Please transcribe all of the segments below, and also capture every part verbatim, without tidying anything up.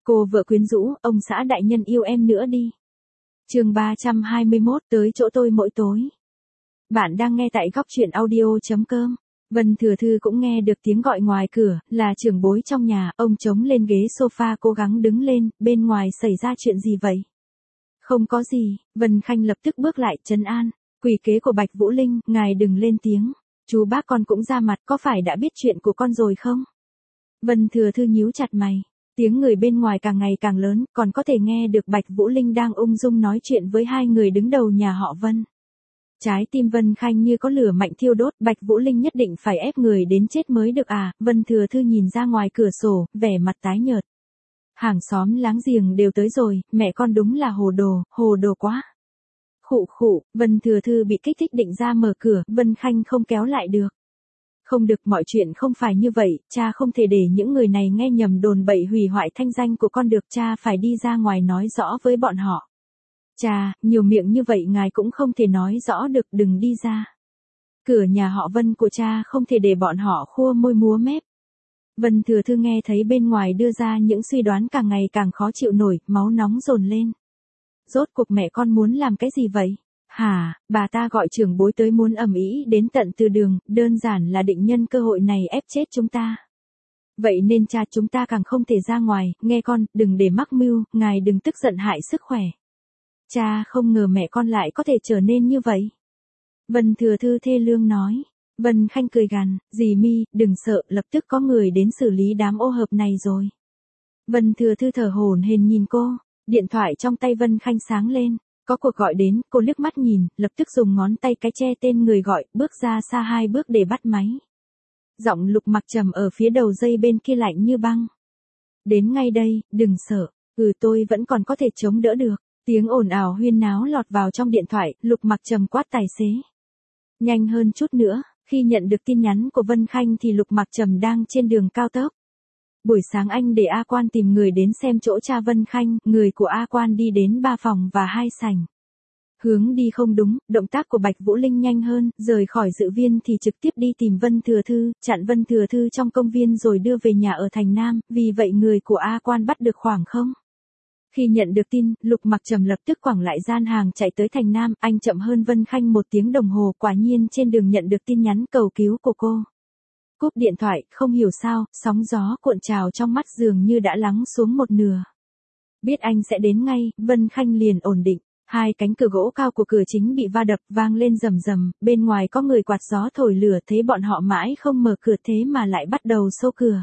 Cô vợ quyến rũ, ông xã đại nhân yêu em nữa đi. Chương ba trăm hai mươi mốt, tới chỗ tôi mỗi tối. Bạn đang nghe tại góc truyện audio chấm com. Vân Thừa Thư cũng nghe được tiếng gọi ngoài cửa, là trưởng bối trong nhà, ông chống lên ghế sofa cố gắng đứng lên, bên ngoài xảy ra chuyện gì vậy? Không có gì, Vân Khanh lập tức bước lại trấn an, quỷ kế của Bạch Vũ Linh, ngài đừng lên tiếng, chú bác con cũng ra mặt, có phải đã biết chuyện của con rồi không? Vân Thừa Thư nhíu chặt mày, tiếng người bên ngoài càng ngày càng lớn, còn có thể nghe được Bạch Vũ Linh đang ung dung nói chuyện với hai người đứng đầu nhà họ Vân. Trái tim Vân Khanh như có lửa mạnh thiêu đốt, Bạch Vũ Linh nhất định phải ép người đến chết mới được à? Vân Thừa Thư nhìn ra ngoài cửa sổ, vẻ mặt tái nhợt. Hàng xóm láng giềng đều tới rồi, mẹ con đúng là hồ đồ, hồ đồ quá. Khụ khụ, Vân Thừa Thư bị kích thích định ra mở cửa, Vân Khanh không kéo lại được. Không được, mọi chuyện không phải như vậy, cha không thể để những người này nghe nhầm đồn bậy hủy hoại thanh danh của con được, cha phải đi ra ngoài nói rõ với bọn họ. Cha, nhiều miệng như vậy ngài cũng không thể nói rõ được, đừng đi ra. Cửa nhà họ Vân của cha không thể để bọn họ khua môi múa mép. Vân Thừa Thư nghe thấy bên ngoài đưa ra những suy đoán càng ngày càng khó chịu nổi, máu nóng dồn lên. Rốt cuộc mẹ con muốn làm cái gì vậy? Hả, bà ta gọi trưởng bối tới muốn ầm ĩ đến tận từ đường, đơn giản là định nhân cơ hội này ép chết chúng ta. Vậy nên cha chúng ta càng không thể ra ngoài, nghe con, đừng để mắc mưu, ngài đừng tức giận hại sức khỏe. Cha không ngờ mẹ con lại có thể trở nên như vậy. Vân Thừa Thư thê lương nói. Vân Khanh cười gằn, dì Mi, đừng sợ, lập tức có người đến xử lý đám ô hợp này rồi. Vân Thừa Thư thở hổn hển nhìn cô, điện thoại trong tay Vân Khanh sáng lên, có cuộc gọi đến, cô liếc mắt nhìn, lập tức dùng ngón tay cái che tên người gọi, bước ra xa hai bước để bắt máy. Giọng Lục Mặc Trầm ở phía đầu dây bên kia lạnh như băng. Đến ngay đây, đừng sợ, ừ tôi vẫn còn có thể chống đỡ được. Tiếng ồn ào huyên náo lọt vào trong điện thoại, Lục Mặc Trầm quát tài xế. Nhanh hơn chút nữa, khi nhận được tin nhắn của Vân Khanh thì Lục Mặc Trầm đang trên đường cao tốc. Buổi sáng anh để A Quan tìm người đến xem chỗ cha Vân Khanh, người của A Quan đi đến ba phòng và hai sảnh. Hướng đi không đúng, động tác của Bạch Vũ Linh nhanh hơn, rời khỏi dự viên thì trực tiếp đi tìm Vân Thừa Thư, chặn Vân Thừa Thư trong công viên rồi đưa về nhà ở thành Nam, vì vậy người của A Quan bắt được khoảng không. Khi nhận được tin, Lục Mặc Trầm lập tức quẳng lại gian hàng chạy tới thành Nam, anh chậm hơn Vân Khanh một tiếng đồng hồ, quả nhiên trên đường nhận được tin nhắn cầu cứu của cô. Cúp điện thoại, không hiểu sao, sóng gió cuộn trào trong mắt dường như đã lắng xuống một nửa. Biết anh sẽ đến ngay, Vân Khanh liền ổn định, hai cánh cửa gỗ cao của cửa chính bị va đập vang lên rầm rầm, bên ngoài có người quạt gió thổi lửa, thế bọn họ mãi không mở cửa thế mà lại bắt đầu xô cửa.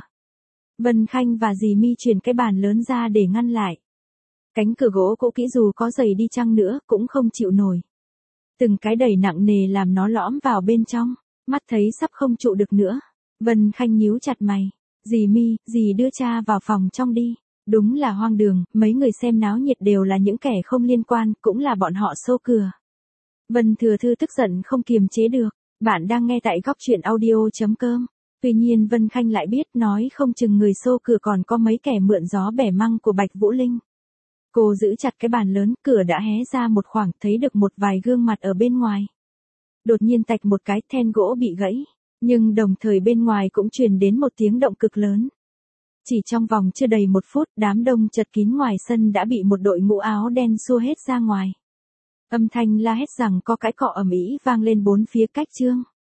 Vân Khanh và dì Mi chuyển cái bàn lớn ra để ngăn lại. Cánh cửa gỗ cũ kỹ dù có dày đi chăng nữa, cũng không chịu nổi. Từng cái đẩy nặng nề làm nó lõm vào bên trong, mắt thấy sắp không trụ được nữa. Vân Khanh nhíu chặt mày. Dì Mi, dì đưa cha vào phòng trong đi. Đúng là hoang đường, mấy người xem náo nhiệt đều là những kẻ không liên quan, cũng là bọn họ xô cửa. Vân Thừa Thư tức giận không kiềm chế được. Bạn đang nghe tại góc truyện audio chấm com. Tuy nhiên Vân Khanh lại biết nói không chừng người xô cửa còn có mấy kẻ mượn gió bẻ măng của Bạch Vũ Linh. Cô giữ chặt cái bàn lớn, cửa đã hé ra một khoảng, thấy được một vài gương mặt ở bên ngoài. Đột nhiên tạch một cái, then gỗ bị gãy, nhưng đồng thời bên ngoài cũng truyền đến một tiếng động cực lớn. Chỉ trong vòng chưa đầy một phút, đám đông chật kín ngoài sân đã bị một đội ngũ áo đen xua hết ra ngoài. Âm thanh la hét rằng có cái cọ ầm ĩ vang lên bốn phía cách chương.